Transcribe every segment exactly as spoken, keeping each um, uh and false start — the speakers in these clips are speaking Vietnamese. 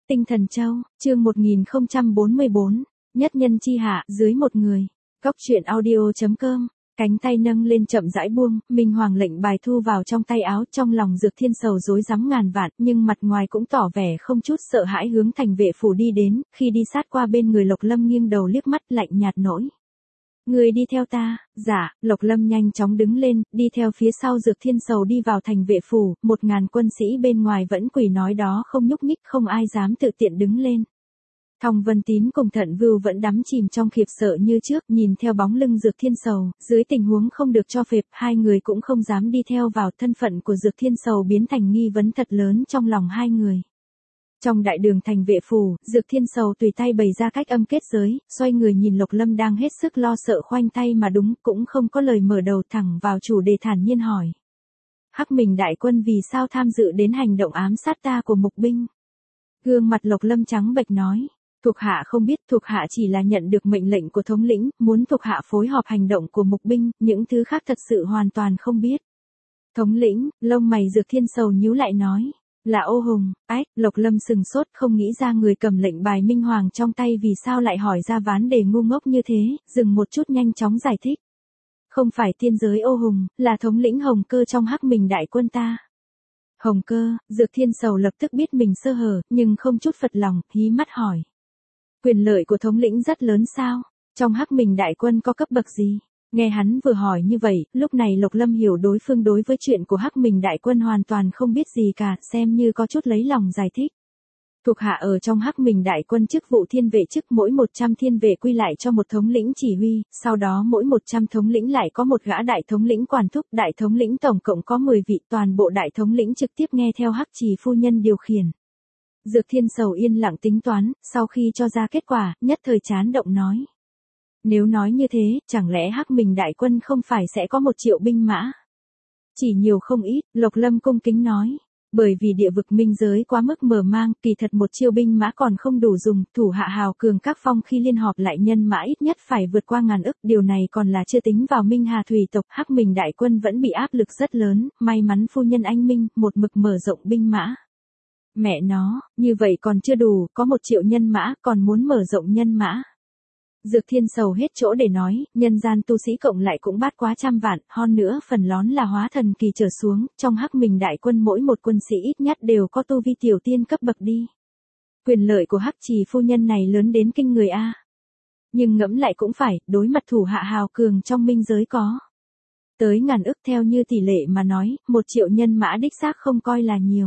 Tinh Thần Châu, chương một nghìn không trăm bốn mươi bốn, nhất nhân chi hạ, dưới một người. Cốc truyện audio chấm com, cánh tay nâng lên chậm rãi buông, Minh Hoàng lệnh bài thu vào trong tay áo, trong lòng Dược Thiên Sầu rối rắm ngàn vạn, nhưng mặt ngoài cũng tỏ vẻ không chút sợ hãi hướng thành vệ phủ đi đến, khi đi sát qua bên người Lộc Lâm nghiêng đầu liếc mắt lạnh nhạt nổi. Người đi theo ta, dạ, Lộc Lâm nhanh chóng đứng lên, đi theo phía sau Dược Thiên Sầu đi vào thành vệ phủ, một ngàn quân sĩ bên ngoài vẫn quỳ nói đó không nhúc nhích, không ai dám tự tiện đứng lên. Thong Vân Tín cùng Thận Vưu vẫn đắm chìm trong khiếp sợ như trước, nhìn theo bóng lưng Dược Thiên Sầu, dưới tình huống không được cho phép, hai người cũng không dám đi theo vào, thân phận của Dược Thiên Sầu biến thành nghi vấn thật lớn trong lòng hai người. Trong đại đường thành vệ phủ, Dược Thiên Sầu tùy tay bày ra cách âm kết giới, xoay người nhìn Lộc Lâm đang hết sức lo sợ khoanh tay mà đúng, cũng không có lời mở đầu, thẳng vào chủ đề thản nhiên hỏi. Hắc Mình đại quân vì sao tham dự đến hành động ám sát ta của Mục binh? Gương mặt Lộc Lâm trắng bệch nói. Thuộc hạ không biết, thuộc hạ chỉ là nhận được mệnh lệnh của thống lĩnh, muốn thuộc hạ phối hợp hành động của Mục binh, những thứ khác thật sự hoàn toàn không biết. Thống lĩnh, lông mày Dược Thiên Sầu nhíu lại nói. Là Ô Hùng. Ách, Lộc Lâm sừng sốt, không nghĩ ra người cầm lệnh bài Minh Hoàng trong tay vì sao lại hỏi ra ván đề ngu ngốc như thế, dừng một chút nhanh chóng giải thích. Không phải tiên giới Ô Hùng, là thống lĩnh Hồng Cơ trong Hắc Mình đại quân ta. Hồng Cơ, Dược Thiên Sầu lập tức biết mình sơ hở, nhưng không chút phật lòng, hí mắt hỏi. Quyền lợi của thống lĩnh rất lớn sao? Trong Hắc Mình đại quân có cấp bậc gì? Nghe hắn vừa hỏi như vậy, lúc này Lộc Lâm hiểu đối phương đối với chuyện của Hắc Mình đại quân hoàn toàn không biết gì cả, xem như có chút lấy lòng giải thích. Thuộc hạ ở trong Hắc Mình đại quân chức vụ thiên vệ chức, mỗi một trăm thiên vệ quy lại cho một thống lĩnh chỉ huy, sau đó mỗi một trăm thống lĩnh lại có một gã đại thống lĩnh quản thúc, đại thống lĩnh tổng cộng có mười vị, toàn bộ đại thống lĩnh trực tiếp nghe theo Hắc Trì phu nhân điều khiển. Dược Thiên Sầu yên lặng tính toán, sau khi cho ra kết quả, nhất thời chán động nói. Nếu nói như thế, chẳng lẽ Hắc Mình đại quân không phải sẽ có một triệu binh mã? Chỉ nhiều không ít, Lộc Lâm cung kính nói. Bởi vì địa vực minh giới quá mức mở mang, kỳ thật một triệu binh mã còn không đủ dùng, thủ hạ hào cường các phong khi liên họp lại nhân mã ít nhất phải vượt qua ngàn ức, điều này còn là chưa tính vào Minh Hà thủy tộc, Hắc Mình đại quân vẫn bị áp lực rất lớn, may mắn phu nhân anh Minh, một mực mở rộng binh mã. Mẹ nó, như vậy còn chưa đủ, có một triệu nhân mã, còn muốn mở rộng nhân mã. Dược Thiên Sầu hết chỗ để nói, nhân gian tu sĩ cộng lại cũng bát quá trăm vạn, hơn nữa phần lón là hóa thần kỳ trở xuống, trong Hắc Mình đại quân mỗi một quân sĩ ít nhất đều có tu vi tiểu tiên cấp bậc đi. Quyền lợi của Hắc Trì phu nhân này lớn đến kinh người a. Nhưng ngẫm lại cũng phải, đối mặt thủ hạ hào cường trong minh giới có. Tới ngàn ức theo như tỷ lệ mà nói, một triệu nhân mã đích xác không coi là nhiều.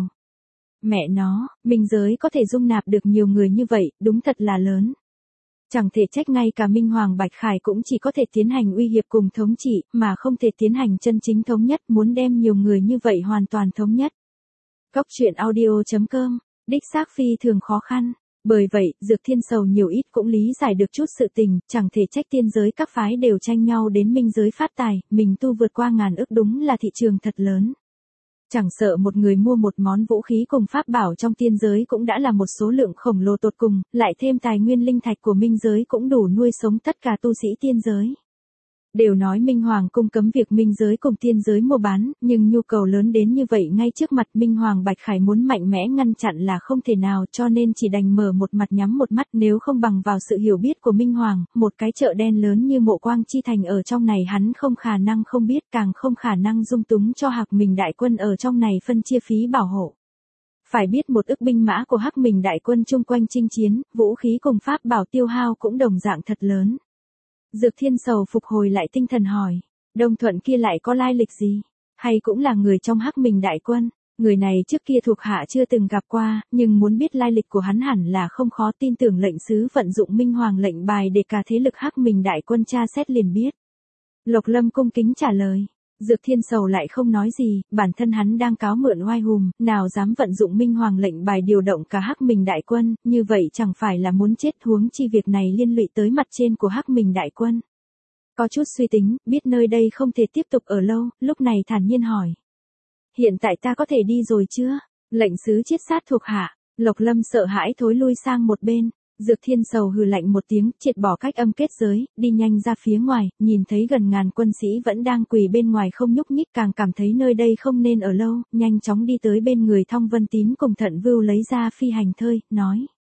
Mẹ nó, minh giới có thể dung nạp được nhiều người như vậy, đúng thật là lớn. Chẳng thể trách ngay cả Minh Hoàng Bạch Khải cũng chỉ có thể tiến hành uy hiếp cùng thống trị, mà không thể tiến hành chân chính thống nhất, muốn đem nhiều người như vậy hoàn toàn thống nhất. Cốc truyện audio chấm com, đích xác phi thường khó khăn. Bởi vậy, Dược Thiên Sầu nhiều ít cũng lý giải được chút sự tình, chẳng thể trách tiên giới các phái đều tranh nhau đến minh giới phát tài, mình tu vượt qua ngàn ức đúng là thị trường thật lớn. Chẳng sợ một người mua một món vũ khí cùng pháp bảo trong tiên giới cũng đã là một số lượng khổng lồ tột cùng, lại thêm tài nguyên linh thạch của minh giới cũng đủ nuôi sống tất cả tu sĩ tiên giới. Đều nói Minh Hoàng cung cấm việc minh giới cùng tiên giới mua bán, nhưng nhu cầu lớn đến như vậy ngay trước mặt Minh Hoàng Bạch Khải muốn mạnh mẽ ngăn chặn là không thể nào, cho nên chỉ đành mở một mặt nhắm một mắt, nếu không bằng vào sự hiểu biết của Minh Hoàng, một cái chợ đen lớn như Mộ Quang Chi Thành ở trong này hắn không khả năng không biết, càng không khả năng dung túng cho Hắc Mình đại quân ở trong này phân chia phí bảo hộ. Phải biết một ức binh mã của Hắc Mình đại quân chung quanh chinh chiến, vũ khí cùng pháp bảo tiêu hao cũng đồng dạng thật lớn. Dược Thiên Sầu phục hồi lại tinh thần hỏi, Đông Thuận kia lại có lai lịch gì? Hay cũng là người trong Hắc Mình đại quân? Người này trước kia thuộc hạ chưa từng gặp qua, nhưng muốn biết lai lịch của hắn hẳn là không khó, tin tưởng lệnh sứ vận dụng Minh Hoàng lệnh bài để cả thế lực Hắc Mình đại quân tra xét liền biết. Lộc Lâm cung kính trả lời. Dược Thiên Sầu lại không nói gì, bản thân hắn đang cáo mượn oai hùng, nào dám vận dụng Minh Hoàng lệnh bài điều động cả Hắc Mình đại quân, như vậy chẳng phải là muốn chết, huống chi việc này liên lụy tới mặt trên của Hắc Mình đại quân. Có chút suy tính, biết nơi đây không thể tiếp tục ở lâu, lúc này thản nhiên hỏi. Hiện tại ta có thể đi rồi chưa? Lệnh sứ chiết sát thuộc hạ. Lộc Lâm sợ hãi thối lui sang một bên. Dược Thiên Sầu hừ lạnh một tiếng, triệt bỏ cách âm kết giới, đi nhanh ra phía ngoài, nhìn thấy gần ngàn quân sĩ vẫn đang quỳ bên ngoài không nhúc nhích, càng cảm thấy nơi đây không nên ở lâu, nhanh chóng đi tới bên người Thong Vân Tín cùng Thận Vưu lấy ra phi hành thơi, nói.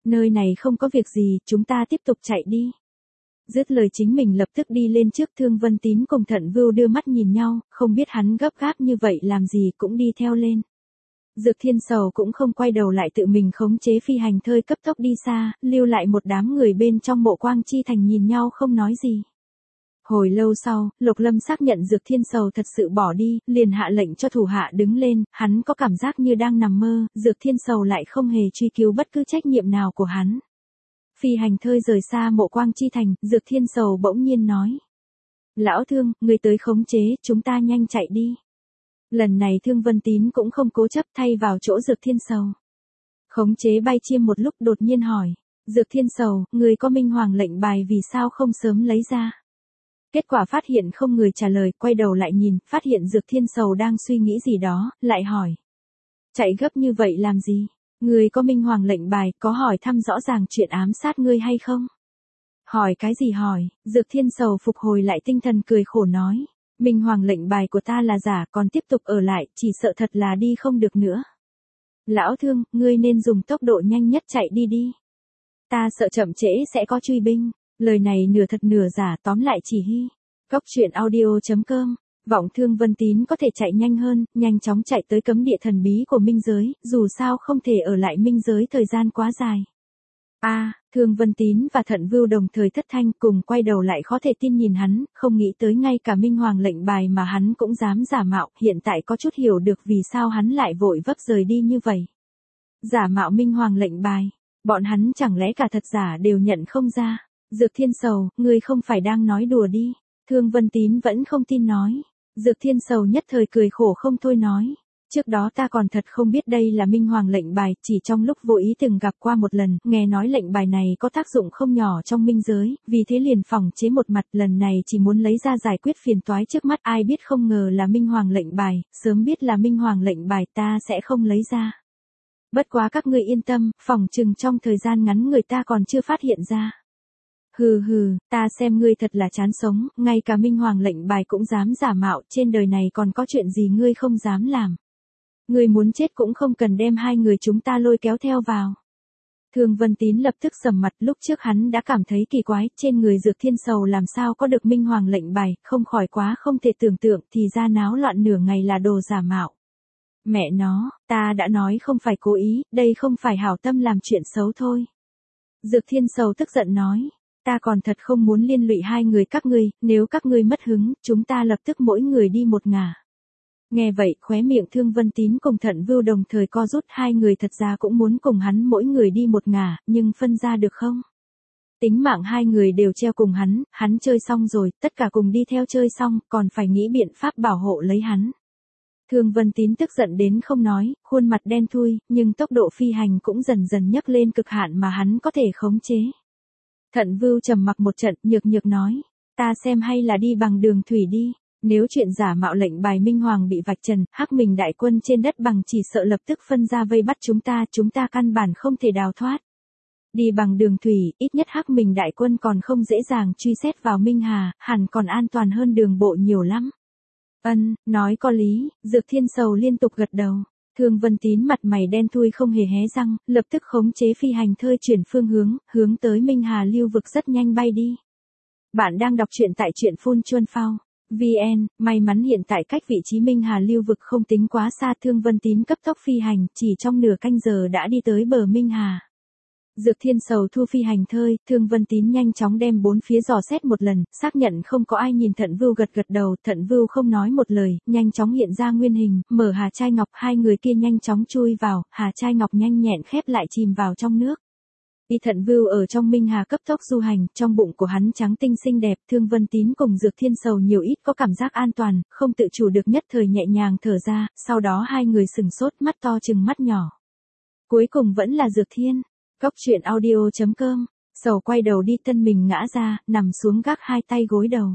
Nơi này không có việc gì, chúng ta tiếp tục chạy đi. Dứt lời chính mình lập tức đi lên trước. Thương Vân Tín cùng Thận Vưu đưa mắt nhìn nhau, không biết hắn gấp gáp như vậy làm gì cũng đi theo lên. Dược Thiên Sầu cũng không quay đầu lại, tự mình khống chế phi hành thơi cấp tốc đi xa, lưu lại một đám người bên trong Mộ Quang Chi Thành nhìn nhau không nói gì. Hồi lâu sau, Lục Lâm xác nhận Dược Thiên Sầu thật sự bỏ đi, liền hạ lệnh cho thủ hạ đứng lên, hắn có cảm giác như đang nằm mơ, Dược Thiên Sầu lại không hề truy cứu bất cứ trách nhiệm nào của hắn. Phi hành thơi rời xa Mộ Quang Chi Thành, Dược Thiên Sầu bỗng nhiên nói. Lão Thương, người tới khống chế, chúng ta nhanh chạy đi. Lần này Thương Vân Tín cũng không cố chấp, thay vào chỗ Dược Thiên Sầu. Khống chế bay chiêm một lúc đột nhiên hỏi. Dược Thiên Sầu, người có Minh Hoàng lệnh bài vì sao không sớm lấy ra? Kết quả phát hiện không người trả lời, quay đầu lại nhìn, phát hiện Dược Thiên Sầu đang suy nghĩ gì đó, lại hỏi. Chạy gấp như vậy làm gì? Người có Minh Hoàng lệnh bài, có hỏi thăm rõ ràng chuyện ám sát ngươi hay không? Hỏi cái gì hỏi? Dược Thiên Sầu phục hồi lại tinh thần cười khổ nói. Minh Hoàng lệnh bài của ta là giả, còn tiếp tục ở lại, chỉ sợ thật là đi không được nữa. Lão Thương, ngươi nên dùng tốc độ nhanh nhất chạy đi đi. Ta sợ chậm trễ sẽ có truy binh. Lời này nửa thật nửa giả, tóm lại chỉ hy. Cốc truyện audio chấm com. Vọng Thương Vân Tín có thể chạy nhanh hơn, nhanh chóng chạy tới cấm địa thần bí của minh giới, dù sao không thể ở lại minh giới thời gian quá dài. A, à, Thương Vân Tín và Thận Vưu đồng thời thất thanh, cùng quay đầu lại khó thể tin nhìn hắn, không nghĩ tới ngay cả Minh Hoàng lệnh bài mà hắn cũng dám giả mạo, hiện tại có chút hiểu được vì sao hắn lại vội vấp rời đi như vậy. Giả mạo Minh Hoàng lệnh bài, bọn hắn chẳng lẽ cả thật giả đều nhận không ra. Dược Thiên Sầu, ngươi không phải đang nói đùa đi. Thương Vân Tín vẫn không tin nói. Dược Thiên Sầu nhất thời cười khổ không thôi nói. Trước đó ta còn thật không biết đây là Minh Hoàng lệnh bài, chỉ trong lúc vô ý từng gặp qua một lần, nghe nói lệnh bài này có tác dụng không nhỏ trong minh giới, vì thế liền phòng chế một mặt, lần này chỉ muốn lấy ra giải quyết phiền toái trước mắt, ai biết không ngờ là Minh Hoàng lệnh bài, sớm biết là Minh Hoàng lệnh bài ta sẽ không lấy ra. Bất quá các ngươi yên tâm, phòng chừng trong thời gian ngắn người ta còn chưa phát hiện ra. Hừ hừ, ta xem ngươi thật là chán sống, ngay cả Minh Hoàng lệnh bài cũng dám giả mạo, trên đời này còn có chuyện gì ngươi không dám làm. Ngươi muốn chết cũng không cần đem hai người chúng ta lôi kéo theo vào. Thương Vân Tín lập tức sầm mặt, lúc trước hắn đã cảm thấy kỳ quái, trên người Dược Thiên Sầu làm sao có được Minh Hoàng lệnh bài, không khỏi quá không thể tưởng tượng, thì ra náo loạn nửa ngày là đồ giả mạo. Mẹ nó, ta đã nói không phải cố ý, đây không phải hảo tâm làm chuyện xấu thôi. Dược Thiên Sầu tức giận nói. Ta còn thật không muốn liên lụy hai người các ngươi, nếu các ngươi mất hứng, chúng ta lập tức mỗi người đi một ngả. Nghe vậy, khóe miệng Thương Vân Tín cùng Thận Vưu đồng thời co rút, hai người thật ra cũng muốn cùng hắn mỗi người đi một ngả, nhưng phân ra được không? Tính mạng hai người đều treo cùng hắn, hắn chơi xong rồi, tất cả cùng đi theo chơi xong, còn phải nghĩ biện pháp bảo hộ lấy hắn. Thương Vân Tín tức giận đến không nói, khuôn mặt đen thui, nhưng tốc độ phi hành cũng dần dần nhấc lên cực hạn mà hắn có thể khống chế. Thận Vưu trầm mặc một trận, nhược nhược nói, ta xem hay là đi bằng đường thủy đi, nếu chuyện giả mạo lệnh bài Minh Hoàng bị vạch trần, Hắc Mình đại quân trên đất bằng chỉ sợ lập tức phân ra vây bắt chúng ta, chúng ta căn bản không thể đào thoát. Đi bằng đường thủy, ít nhất Hắc Mình đại quân còn không dễ dàng truy xét vào Minh Hà, hẳn còn an toàn hơn đường bộ nhiều lắm. Ân, nói có lý, Dược Thiên Sầu liên tục gật đầu. Thương Vân Tín mặt mày đen thui không hề hé răng, lập tức khống chế phi hành thơi chuyển phương hướng, hướng tới Minh Hà lưu vực rất nhanh bay đi. Bạn đang đọc truyện tại truyện phun chuân phao. vê en, may mắn hiện tại cách vị trí Minh Hà lưu vực không tính quá xa. Thương Vân Tín cấp tốc phi hành, chỉ trong nửa canh giờ đã đi tới bờ Minh Hà. Dược Thiên Sầu thu phi hành thơi, Thương Vân Tín nhanh chóng đem bốn phía dò xét một lần, xác nhận không có ai nhìn. Thận Vưu gật gật đầu, Thận Vưu không nói một lời, nhanh chóng hiện ra nguyên hình, mở Hà Trai Ngọc, hai người kia nhanh chóng chui vào, Hà Trai Ngọc nhanh nhẹn khép lại chìm vào trong nước. Y Thận Vưu ở trong Minh Hà cấp tốc du hành, trong bụng của hắn trắng tinh xinh đẹp, Thương Vân Tín cùng Dược Thiên Sầu nhiều ít có cảm giác an toàn, không tự chủ được nhất thời nhẹ nhàng thở ra, sau đó hai người sừng sốt, mắt to chừng mắt nhỏ. Cuối cùng vẫn là Dược Thiên. Cốc truyện audio chấm com, Sầu quay đầu đi, thân mình ngã ra, nằm xuống gác hai tay gối đầu.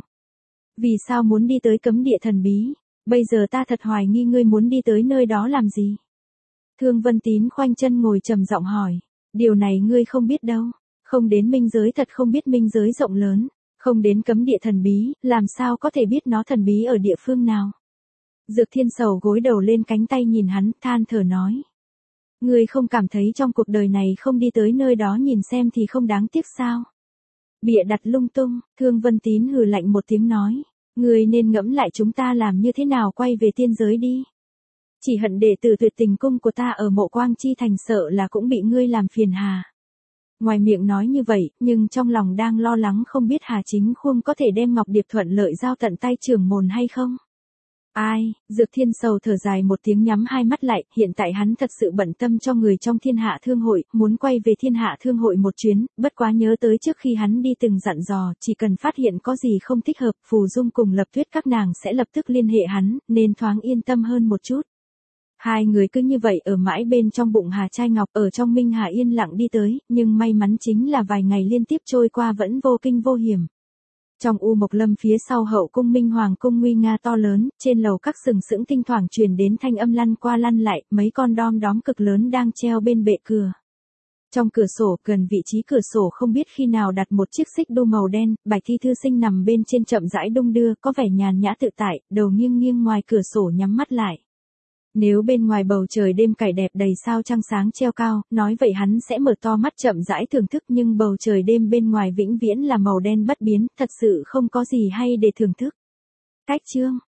Vì sao muốn đi tới cấm địa thần bí? Bây giờ ta thật hoài nghi ngươi muốn đi tới nơi đó làm gì? Thương Vân Tín khoanh chân ngồi trầm giọng hỏi. Điều này ngươi không biết đâu. Không đến minh giới thật không biết minh giới rộng lớn. Không đến cấm địa thần bí, làm sao có thể biết nó thần bí ở địa phương nào? Dược Thiên Sầu gối đầu lên cánh tay nhìn hắn, than thở nói. Ngươi không cảm thấy trong cuộc đời này không đi tới nơi đó nhìn xem thì không đáng tiếc sao? Bịa đặt lung tung, Thương Vân Tín hừ lạnh một tiếng nói. Ngươi nên ngẫm lại chúng ta làm như thế nào quay về tiên giới đi. Chỉ hận đệ tử tuyệt tình cung của ta ở Mộ Quang Chi Thành sợ là cũng bị ngươi làm phiền hà. Ngoài miệng nói như vậy, nhưng trong lòng đang lo lắng không biết Hà Chính Khuông có thể đem Ngọc Điệp thuận lợi giao tận tay trưởng môn hay không. Ai, Dược Thiên Sầu thở dài một tiếng nhắm hai mắt lại, hiện tại hắn thật sự bận tâm cho người trong Thiên Hạ Thương hội, muốn quay về Thiên Hạ Thương hội một chuyến, bất quá nhớ tới trước khi hắn đi từng dặn dò, chỉ cần phát hiện có gì không thích hợp, Phù Dung cùng Lập Tuyết các nàng sẽ lập tức liên hệ hắn, nên thoáng yên tâm hơn một chút. Hai người cứ như vậy ở mãi bên trong bụng Hà Trai Ngọc ở trong Minh Hà yên lặng đi tới, nhưng may mắn chính là vài ngày liên tiếp trôi qua vẫn vô kinh vô hiểm. Trong U Mộc Lâm phía sau hậu cung Minh Hoàng cung nguy nga to lớn, trên lầu các sừng sững thỉnh thoảng truyền đến thanh âm lăn qua lăn lại, mấy con đom đóm cực lớn đang treo bên bệ cửa. Trong cửa sổ, gần vị trí cửa sổ không biết khi nào đặt một chiếc xích đu màu đen, Bạch Thi thư sinh nằm bên trên chậm rãi đung đưa, có vẻ nhàn nhã tự tại, đầu nghiêng nghiêng ngoài cửa sổ nhắm mắt lại. Nếu bên ngoài bầu trời đêm cải đẹp đầy sao trăng sáng treo cao, nói vậy hắn sẽ mở to mắt chậm rãi thưởng thức, nhưng bầu trời đêm bên ngoài vĩnh viễn là màu đen bất biến, thật sự không có gì hay để thưởng thức. Cách chương